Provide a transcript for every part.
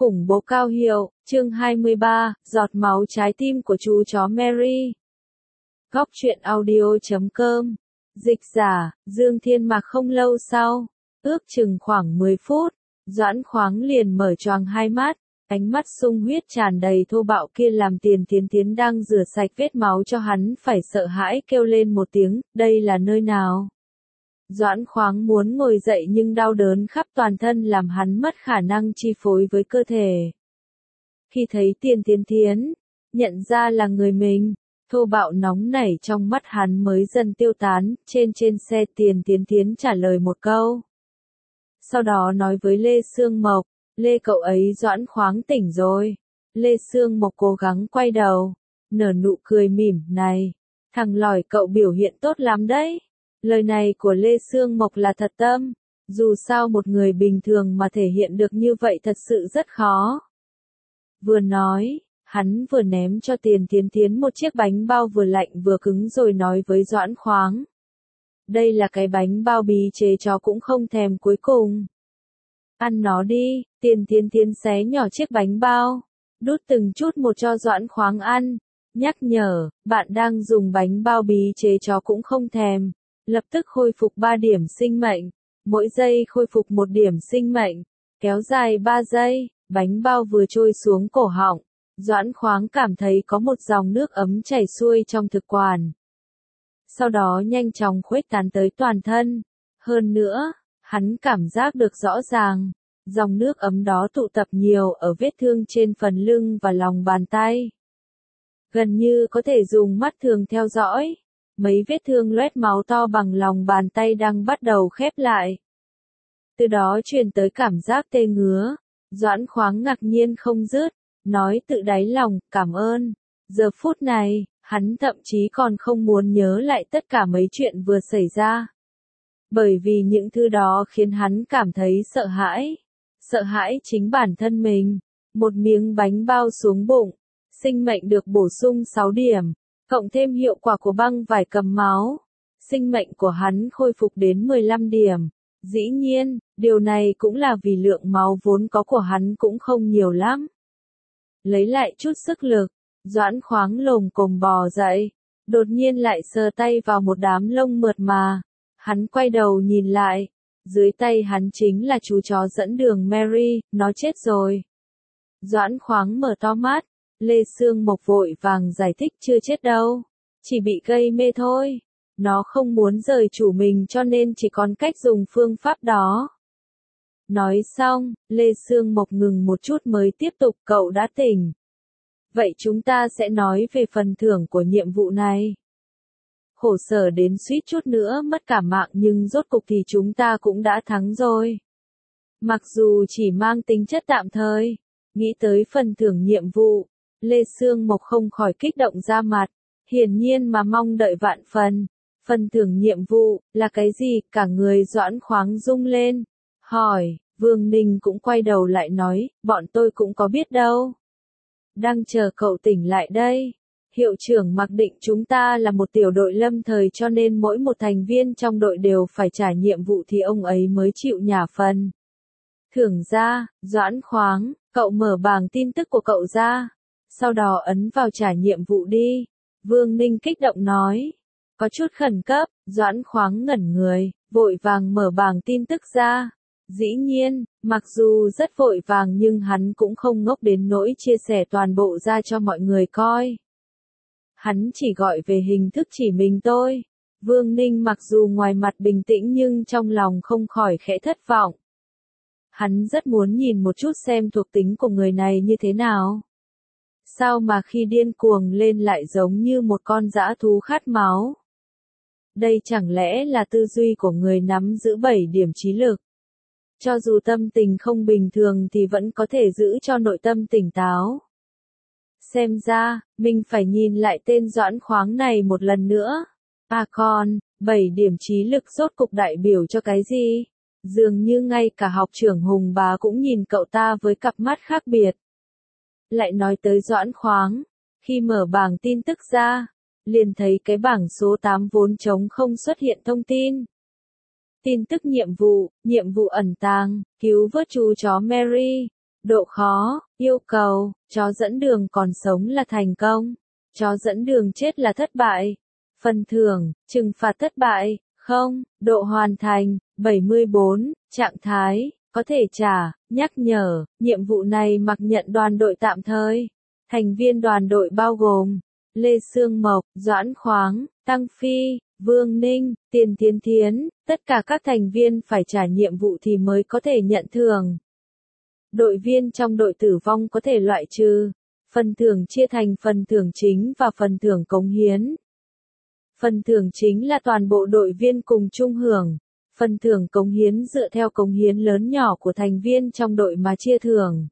Khủng bố cao hiệu, chương 23, giọt máu trái tim của chú chó Mary. Góc truyện audio.com. Dịch giả, Dương Thiên Mạc. Không lâu sau, ước chừng khoảng 10 phút, Doãn Khoáng liền mở choàng hai mắt, ánh mắt sung huyết tràn đầy thô bạo kia làm Tiền Tiến Tiến đang rửa sạch vết máu cho hắn phải sợ hãi kêu lên một tiếng, đây là nơi nào? Doãn Khoáng muốn ngồi dậy nhưng đau đớn khắp toàn thân làm hắn mất khả năng chi phối với cơ thể. Khi thấy Tiền Tiến Tiến, nhận ra là người mình, thô bạo nóng nảy trong mắt hắn mới dần tiêu tán. Trên xe Tiền Tiến Tiến trả lời một câu. Sau đó nói với Lê Sương Mộc, Lê cậu ấy Doãn Khoáng tỉnh rồi. Lê Sương Mộc cố gắng quay đầu, nở nụ cười mỉm, này, thằng lỏi cậu biểu hiện tốt lắm đấy. Lời này của Lê Sương Mộc là thật tâm, dù sao một người bình thường mà thể hiện được như vậy thật sự rất khó. Vừa nói, hắn vừa ném cho Tiền Tiến Tiến một chiếc bánh bao vừa lạnh vừa cứng rồi nói với Doãn Khoáng. Đây là cái bánh bao bí chế chó cũng không thèm cuối cùng. Ăn nó đi. Tiền Tiến Tiến xé nhỏ chiếc bánh bao, đút từng chút một cho Doãn Khoáng ăn, nhắc nhở, bạn đang dùng bánh bao bí chế chó cũng không thèm. Lập tức khôi phục 3 điểm sinh mệnh, mỗi giây khôi phục 1 điểm sinh mệnh, kéo dài 3 giây, bánh bao vừa trôi xuống cổ họng, Doãn Khoáng cảm thấy có một dòng nước ấm chảy xuôi trong thực quản. Sau đó nhanh chóng khuếch tán tới toàn thân. Hơn nữa, hắn cảm giác được rõ ràng, dòng nước ấm đó tụ tập nhiều ở vết thương trên phần lưng và lòng bàn tay. Gần như có thể dùng mắt thường theo dõi. Mấy vết thương loét máu to bằng lòng bàn tay đang bắt đầu khép lại. Từ đó truyền tới cảm giác tê ngứa. Doãn Khoáng ngạc nhiên không dứt, nói tự đáy lòng, cảm ơn. Giờ phút này, hắn thậm chí còn không muốn nhớ lại tất cả mấy chuyện vừa xảy ra. Bởi vì những thứ đó khiến hắn cảm thấy sợ hãi. Sợ hãi chính bản thân mình. Một miếng bánh bao xuống bụng, sinh mệnh được bổ sung 6 điểm. Cộng thêm hiệu quả của băng vải cầm máu, sinh mệnh của hắn khôi phục đến 15 điểm. Dĩ nhiên, điều này cũng là vì lượng máu vốn có của hắn cũng không nhiều lắm. Lấy lại chút sức lực, Doãn Khoáng lồm cồm bò dậy, đột nhiên lại sờ tay vào một đám lông mượt mà. Hắn quay đầu nhìn lại, dưới tay hắn chính là chú chó dẫn đường Mary, nó chết rồi. Doãn Khoáng mở to mắt. Lê Sương Mộc vội vàng giải thích chưa chết đâu, chỉ bị gây mê thôi. Nó không muốn rời chủ mình cho nên chỉ còn cách dùng phương pháp đó. Nói xong, Lê Sương Mộc ngừng một chút mới tiếp tục, cậu đã tỉnh. Vậy chúng ta sẽ nói về phần thưởng của nhiệm vụ này. Khổ sở đến suýt chút nữa mất cả mạng nhưng rốt cục thì chúng ta cũng đã thắng rồi. Mặc dù chỉ mang tính chất tạm thời, nghĩ tới phần thưởng nhiệm vụ. Lê Sương Mộc không khỏi kích động ra mặt, hiển nhiên mà mong đợi vạn phần. Phần thưởng nhiệm vụ, là cái gì? Cả người Doãn Khoáng rung lên, hỏi, Vương Ninh cũng quay đầu lại nói, bọn tôi cũng có biết đâu. Đang chờ cậu tỉnh lại đây. Hiệu trưởng mặc định chúng ta là một tiểu đội lâm thời cho nên mỗi một thành viên trong đội đều phải trả nhiệm vụ thì ông ấy mới chịu nhả phần. Thưởng ra, Doãn Khoáng, cậu mở bảng tin tức của cậu ra. Sau đó ấn vào trả nhiệm vụ đi. Vương Ninh kích động nói. Có chút khẩn cấp, Doãn Khoáng ngẩn người, vội vàng mở bảng tin tức ra. Dĩ nhiên, mặc dù rất vội vàng nhưng hắn cũng không ngốc đến nỗi chia sẻ toàn bộ ra cho mọi người coi. Hắn chỉ gọi về hình thức chỉ mình tôi. Vương Ninh mặc dù ngoài mặt bình tĩnh nhưng trong lòng không khỏi khẽ thất vọng. Hắn rất muốn nhìn một chút xem thuộc tính của người này như thế nào. Sao mà khi điên cuồng lên lại giống như một con dã thú khát máu? Đây chẳng lẽ là tư duy của người nắm giữ 7 điểm trí lực? Cho dù tâm tình không bình thường thì vẫn có thể giữ cho nội tâm tỉnh táo. Xem ra, mình phải nhìn lại tên Doãn Khoáng này một lần nữa. À còn, 7 điểm trí lực rốt cục đại biểu cho cái gì? Dường như ngay cả học trưởng Hùng Bá cũng nhìn cậu ta với cặp mắt khác biệt. Lại nói tới Doãn Khoáng, khi mở bảng tin tức ra, liền thấy cái bảng số 8 vốn trống không xuất hiện thông tin. Tin tức nhiệm vụ ẩn tàng, cứu vớt chú chó Mary. Độ khó, yêu cầu, chó dẫn đường còn sống là thành công. Chó dẫn đường chết là thất bại. Phần thưởng, trừng phạt thất bại, không, độ hoàn thành, 74, trạng thái, có thể trả, nhắc nhở, nhiệm vụ này mặc nhận đoàn đội tạm thời. Thành viên đoàn đội bao gồm, Lê Sương Mộc, Doãn Khoáng, Tăng Phi, Vương Ninh, Tiền Tiến Thiến, tất cả các thành viên phải trả nhiệm vụ thì mới có thể nhận thưởng. Đội viên trong đội tử vong có thể loại trừ. Phần thưởng chia thành phần thưởng chính và phần thưởng cống hiến. Phần thưởng chính là toàn bộ đội viên cùng chung hưởng. Phần thưởng cống hiến dựa theo cống hiến lớn nhỏ của thành viên trong đội mà chia thưởng.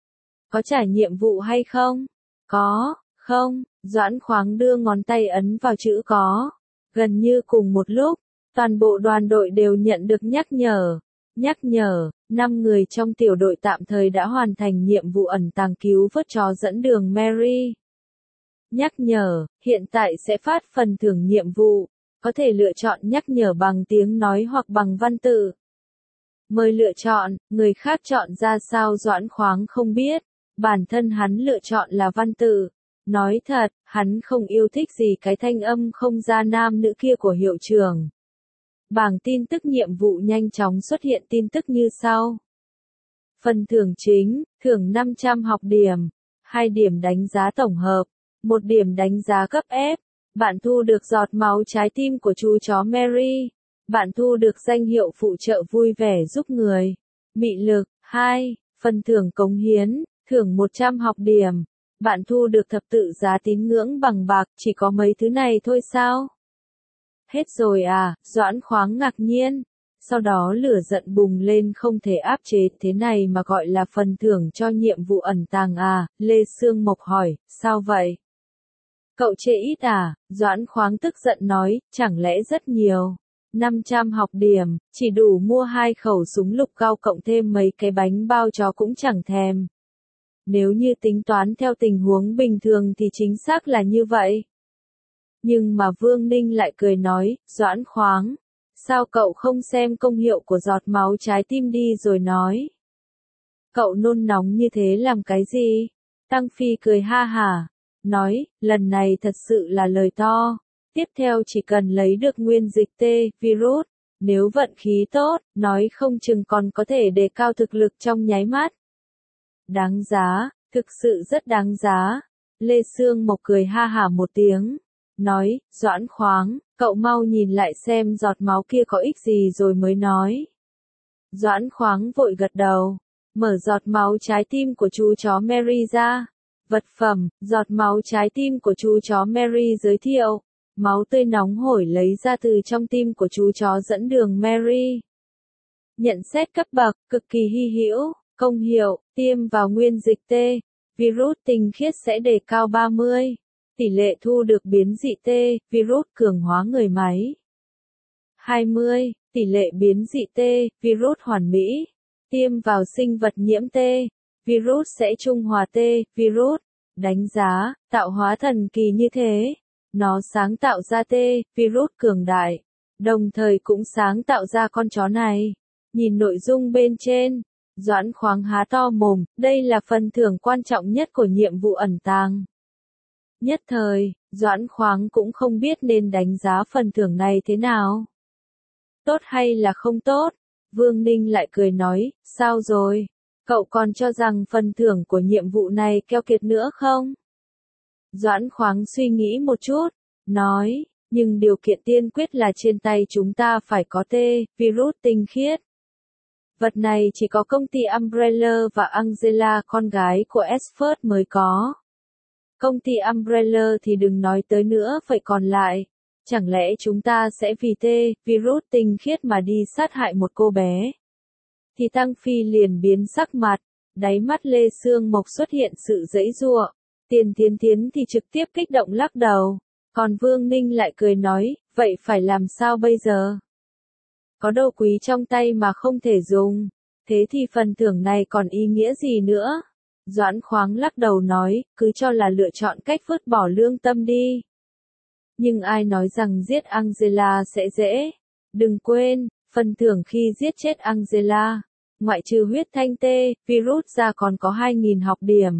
Có trả nhiệm vụ hay không? Có, không, Doãn Khoáng đưa ngón tay ấn vào chữ có. Gần như cùng một lúc, toàn bộ đoàn đội đều nhận được nhắc nhở. Nhắc nhở, 5 người trong tiểu đội tạm thời đã hoàn thành nhiệm vụ ẩn tàng cứu vớt chó dẫn đường Mary. Nhắc nhở, hiện tại sẽ phát phần thưởng nhiệm vụ, có thể lựa chọn nhắc nhở bằng tiếng nói hoặc bằng văn tự. Mời lựa chọn, người khác chọn ra sao Doãn Khoáng không biết, bản thân hắn lựa chọn là văn tự. Nói thật, hắn không yêu thích gì cái thanh âm không ra nam nữ kia của hiệu trưởng. Bảng tin tức nhiệm vụ nhanh chóng xuất hiện tin tức như sau. Phần thưởng chính, thưởng 500 học điểm, 2 điểm đánh giá tổng hợp, 1 điểm đánh giá cấp F. Bạn thu được giọt máu trái tim của chú chó Mary. Bạn thu được danh hiệu phụ trợ vui vẻ giúp người. Mị lực, 2. Phần thưởng cống hiến, thưởng 100 học điểm. Bạn thu được thập tự giá tín ngưỡng bằng bạc, chỉ có mấy thứ này thôi sao? Hết rồi à, Doãn Khoáng ngạc nhiên. Sau đó lửa giận bùng lên không thể áp chế, thế này mà gọi là phần thưởng cho nhiệm vụ ẩn tàng à, Lê Sương Mộc hỏi, sao vậy? Cậu chê ít à, Doãn Khoáng tức giận nói, chẳng lẽ rất nhiều. 500 học điểm, chỉ đủ mua 2 khẩu súng lục cao cộng thêm mấy cái bánh bao chó cũng chẳng thèm. Nếu như tính toán theo tình huống bình thường thì chính xác là như vậy. Nhưng mà Vương Ninh lại cười nói, Doãn Khoáng, sao cậu không xem công hiệu của giọt máu trái tim đi rồi nói. Cậu nôn nóng như thế làm cái gì? Tăng Phi cười ha hả, nói, lần này thật sự là lời to. Tiếp theo chỉ cần lấy được nguyên dịch T, virus, nếu vận khí tốt, nói không chừng còn có thể đề cao thực lực trong nháy mắt. Đáng giá, thực sự rất đáng giá. Lê Sương Mộc cười ha hả một tiếng. Nói, Doãn Khoáng, cậu mau nhìn lại xem giọt máu kia có ích gì rồi mới nói. Doãn Khoáng vội gật đầu, mở giọt máu trái tim của chú chó Mary ra. Vật phẩm, giọt máu trái tim của chú chó Mary giới thiệu. Máu tươi nóng hổi lấy ra từ trong tim của chú chó dẫn đường Mary. Nhận xét cấp bậc, cực kỳ hy hữu, công hiệu, tiêm vào nguyên dịch T, virus tinh khiết sẽ đề cao 30. Tỷ lệ thu được biến dị T, virus cường hóa người máy. 20. Tỷ lệ biến dị T, virus hoàn mỹ. Tiêm vào sinh vật nhiễm T, virus sẽ trung hòa T, virus. Đánh giá, tạo hóa thần kỳ như thế. Nó sáng tạo ra T, virus cường đại. Đồng thời cũng sáng tạo ra con chó này. Nhìn nội dung bên trên. Doãn Khoáng há to mồm, đây là phần thưởng quan trọng nhất của nhiệm vụ ẩn tàng. Nhất thời, Doãn Khoáng cũng không biết nên đánh giá phần thưởng này thế nào. Tốt hay là không tốt? Vương Ninh lại cười nói, sao rồi? Cậu còn cho rằng phần thưởng của nhiệm vụ này keo kiệt nữa không? Doãn Khoáng suy nghĩ một chút, nói, nhưng điều kiện tiên quyết là trên tay chúng ta phải có T, virus tinh khiết. Vật này chỉ có công ty Umbrella và Angela con gái của Esford mới có. Công ty Umbrella thì đừng nói tới nữa, vậy còn lại. Chẳng lẽ chúng ta sẽ vì T, virus tinh khiết mà đi sát hại một cô bé? Thì Tăng Phi liền biến sắc mặt, đáy mắt Lê Sương Mộc xuất hiện sự giãy giụa. Tiền Tiến Thiến thì trực tiếp kích động lắc đầu. Còn Vương Ninh lại cười nói, vậy phải làm sao bây giờ? Có đồ quý trong tay mà không thể dùng. Thế thì phần thưởng này còn ý nghĩa gì nữa? Doãn Khoáng lắc đầu nói, cứ cho là lựa chọn cách vứt bỏ lương tâm đi. Nhưng ai nói rằng giết Angela sẽ dễ? Đừng quên, phần thưởng khi giết chết Angela. Ngoại trừ huyết thanh tê, virus ra còn có 2.000 học điểm.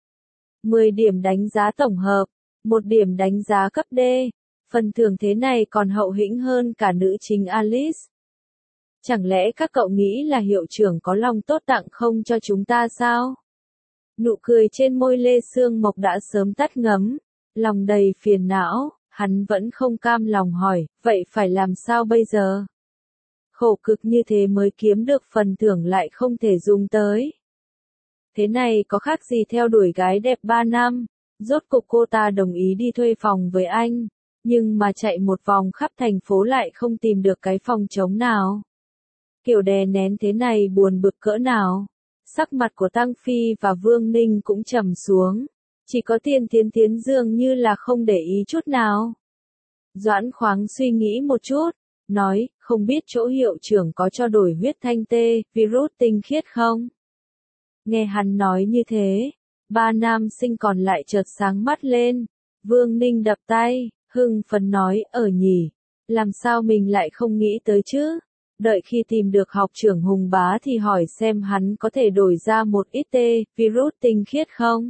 10 điểm đánh giá tổng hợp, 1 điểm đánh giá cấp D. Phần thưởng thế này còn hậu hĩnh hơn cả nữ chính Alice. Chẳng lẽ các cậu nghĩ là hiệu trưởng có lòng tốt tặng không cho chúng ta sao? Nụ cười trên môi Lê Sương Mộc đã sớm tắt ngấm, lòng đầy phiền não, hắn vẫn không cam lòng hỏi, vậy phải làm sao bây giờ? Khổ cực như thế mới kiếm được phần thưởng lại không thể dùng tới. Thế này có khác gì theo đuổi gái đẹp 3 năm, rốt cục cô ta đồng ý đi thuê phòng với anh, nhưng mà chạy một vòng khắp thành phố lại không tìm được cái phòng trống nào. Kiểu đè nén thế này buồn bực cỡ nào. Sắc mặt của Tăng Phi và Vương Ninh cũng trầm xuống. Chỉ có Tiên Tiến Tiến dường như là không để ý chút nào. Doãn Khoáng suy nghĩ một chút, nói, không biết chỗ hiệu trưởng có cho đổi huyết thanh tê, virus tinh khiết không? Nghe hắn nói như thế, 3 nam sinh còn lại chợt sáng mắt lên. Vương Ninh đập tay, hưng phấn nói, nhỉ, làm sao mình lại không nghĩ tới chứ? Đợi khi tìm được học trưởng Hùng Bá thì hỏi xem hắn có thể đổi ra một ít virus tinh khiết không?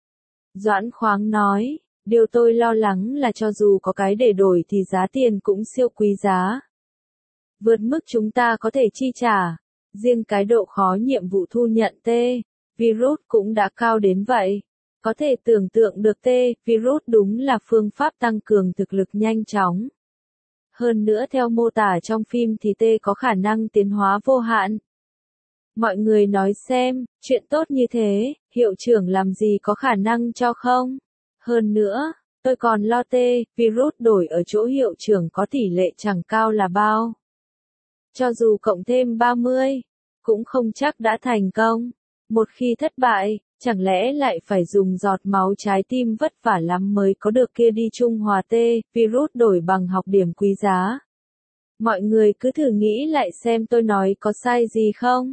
Doãn Khoáng nói, điều tôi lo lắng là cho dù có cái để đổi thì giá tiền cũng siêu quý giá. Vượt mức chúng ta có thể chi trả. Riêng cái độ khó nhiệm vụ thu nhận virus cũng đã cao đến vậy. Có thể tưởng tượng được virus đúng là phương pháp tăng cường thực lực nhanh chóng. Hơn nữa theo mô tả trong phim thì có khả năng tiến hóa vô hạn. Mọi người nói xem, chuyện tốt như thế, hiệu trưởng làm gì có khả năng cho không? Hơn nữa, tôi còn lo virus đổi ở chỗ hiệu trưởng có tỷ lệ chẳng cao là bao. Cho dù cộng thêm 30, cũng không chắc đã thành công. Một khi thất bại, chẳng lẽ lại phải dùng giọt máu trái tim vất vả lắm mới có được kia đi trung hòa virus đổi bằng học điểm quý giá. Mọi người cứ thử nghĩ lại xem tôi nói có sai gì không?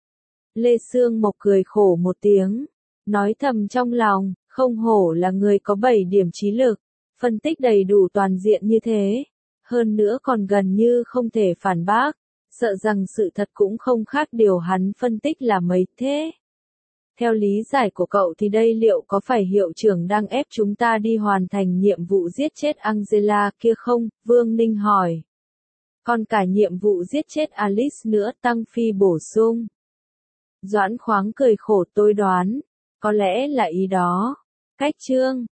Lê Sương Mộc cười khổ một tiếng, nói thầm trong lòng, không hổ là người có 7 điểm trí lực, phân tích đầy đủ toàn diện như thế. Hơn nữa còn gần như không thể phản bác, sợ rằng sự thật cũng không khác điều hắn phân tích là mấy thế. Theo lý giải của cậu thì đây liệu có phải hiệu trưởng đang ép chúng ta đi hoàn thành nhiệm vụ giết chết Angela kia không? Vương Ninh hỏi. Còn cả nhiệm vụ giết chết Alice nữa, Tăng Phi bổ sung. Doãn Khoáng cười khổ, tôi đoán, có lẽ là ý đó. Cách chương